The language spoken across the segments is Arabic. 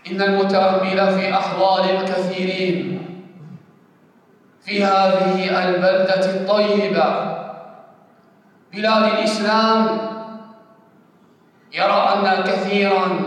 إن المتأمل في أحوال الكثيرين في هذه البلدة الطيبة بلاد الإسلام يرى أن كثيرا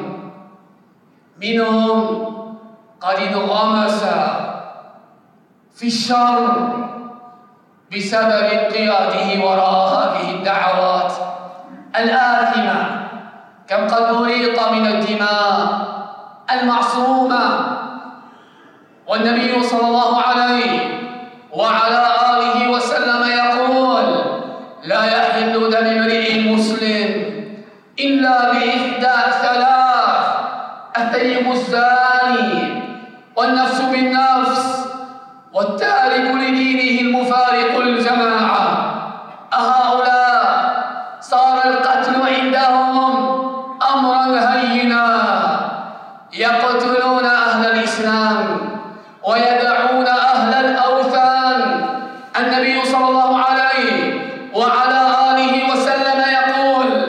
منهم قد انغمس في الشر بسبب انقياده وراء هذه الدعوات الآثمة. كم قد أريق من الدماء المعصومة، والنبي صلى الله عليه وعلى آله وسلم يقول: لا يحل دم امرئ مسلم إلا بإحدى ثلاث: الثيب الزاني، والنفس بالنفس، والتارك لدينه المفارق للجماعة. أهؤلاء صار القتل عندهم أمرا هينا، يقتلون أهل الإسلام ويدعون أهل الأوثان. النبي صلى الله عليه وعلى آله وسلم يقول: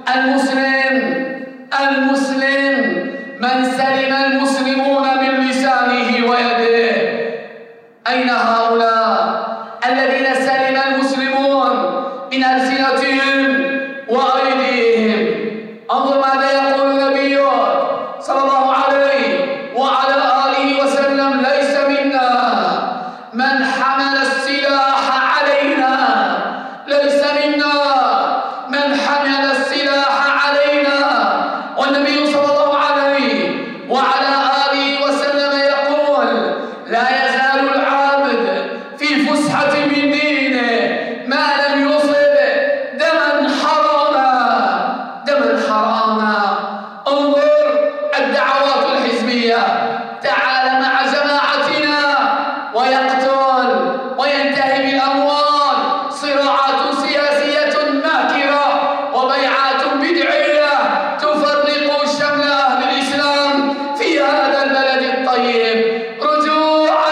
المسلم من سلم المسلمون من لسانه ويده. أين هؤلاء الذين سلم المسلمون من ألسنتهم وأيديهم؟ انظر ماذا يقول النبي صلى الله عليه وعلى آله وسلم: ليس منا من حمل السلاح علينا، ليس منا من حمل السلاح علينا. والنبي صلى الله عليه وعلى آله وسلم يقول: لا يزال العبد في فسحة من دينه ما لم يصب دما حراما. انظر الدعوات الحزبية: تعال مع جماعتنا، ويقتل وينتهي بالأموال. صراعات سياسية ماكرة وبيعات بدعية تفرق شمل أهل الإسلام في هذا البلد الطيب. رجوعا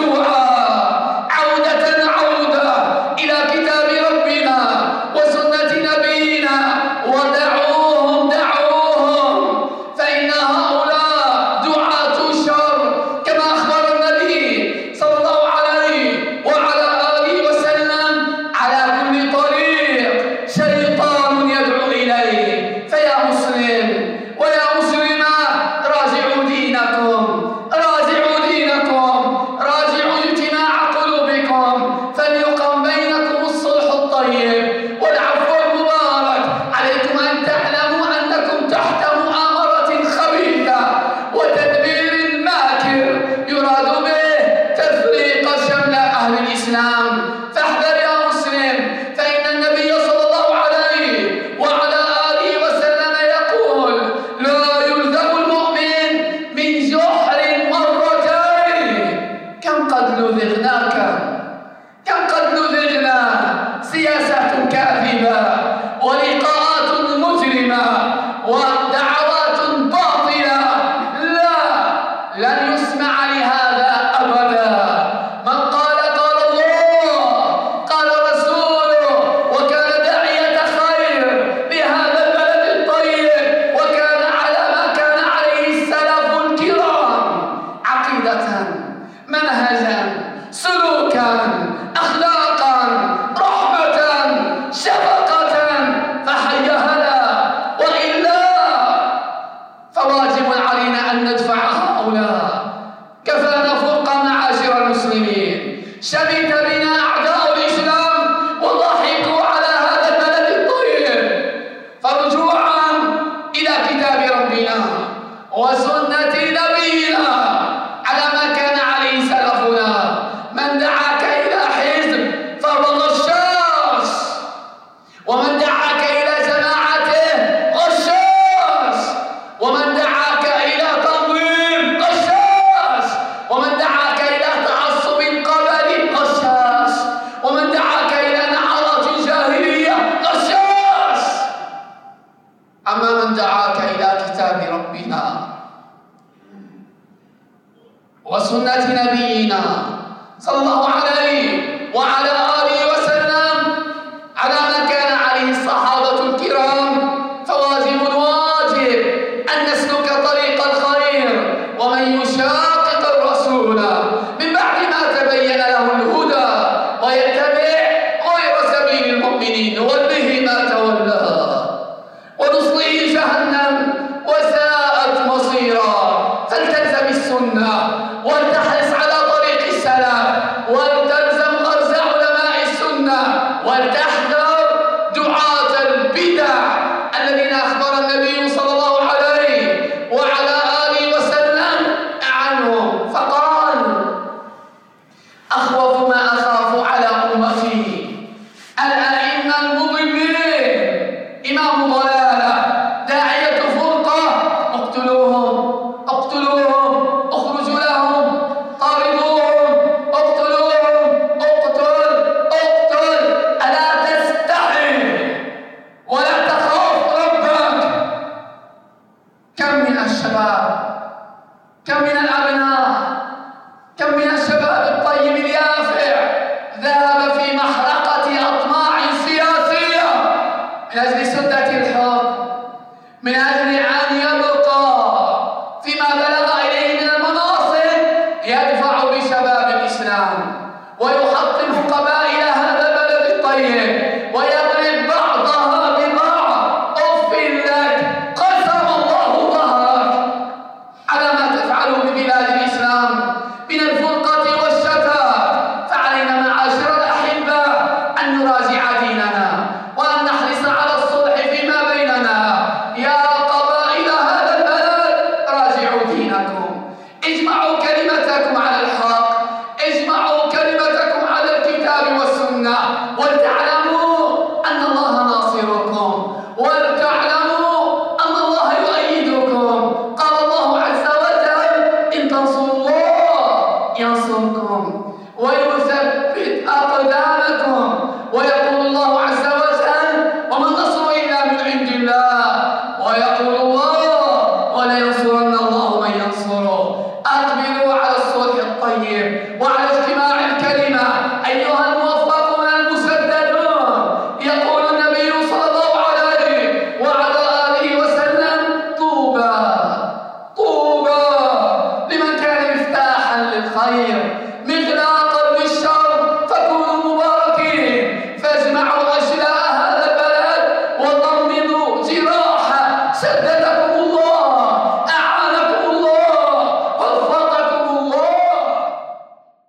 عودة إلى كتاب ربنا وسنة نبينا، ودعوهم فإن هؤلاء دعاة شر، كما أخبر النبي صلى الله عليه وعلى آله وسلم: على كل طريق شيطان يدعو إليه. فيا مسلم ويا مسلمة، راجعوا دينكم، راجعوا اجتماع قلوبكم، فليقم بينكم الصلح الطيب والعفو المبارك. عليكم أن تعلموا أنكم تحت مؤامرة خبيثة وتدبير ماكر يراد به تفريق شمل أهل الإسلام. فاحذر يا مسلم، فإن النبي صلى الله عليه وعلى آله وسلم يقول: لا يلزم المؤمن من جحر مرتين. كم قد لذغنا سياسات كاذبة ولقاءات مجرمة ودعوات باطلة. لن يسمع لهذا أبدا. من قال الله، قال رسوله، وكان داعية خير لهذا البلد الطيب، وكان على ما كان عليه السلف الكرام: عقيدة، منهجا، سلوكا، أخلاقا، رحمة، شفقة. فحي هلا، وإلا فواجب علينا أن ندفع هؤلاء. كفانا فرقة معاشر المسلمين، شمت بنا أعداء الإسلام وضحكوا على هذا البلد الطيب. فرجوعا إلى كتاب ربنا وسنة نبينا على ما كان عليه سلفنا. من دعاك إلى حزب فهو غشاش، ومن دعاك إلى جماعته غشاش، ومن دعاك إلى تنظيم غشاش، ومن دعاك إلى تعصب قبلي غشاش، ومن دعاك إلى نعرات جاهلية غشاش. أما من دعاك إلى كتاب ربنا وسنة نبينا صلى الله عليه وعلى آله وسلم على ما كان عليه الصحابة الكرام، فواجب واجب أن نسلك طريق الخير كم من الأبناء، كم من الشباب الطيب اليافع ذهب في محرقة أطماع سياسية من أجل سدة الحكم، من أجل أن يبقى فيما بلغ إليه من المناصب يدفع بشباب الإسلام ويحطم قبائل هذا البلد الطيب ويضرب بعضها ببعض. أف لك، قسم الله ظهرك على ما تفعله ببلاد الإسلام من الفرقة والشتات. فعلينا معاشر الأحبة أن نراجع ديننا وأن نحرص على الصلح فيما بيننا. يا قبائل هذا البلد راجعوا دينكم، اجمعوا كلمتكم على الحق، اجمعوا كلمتكم على الكتاب والسنة، ولتعلموا أن الله ناصركم، ولتعلموا أن الله يؤيدكم. قال الله عز وجل: إن تنصروا الله ينصركم ويثبت أقدامكم. ويقول الله عز وجل: وما النصر إلا من عند الله. ويقول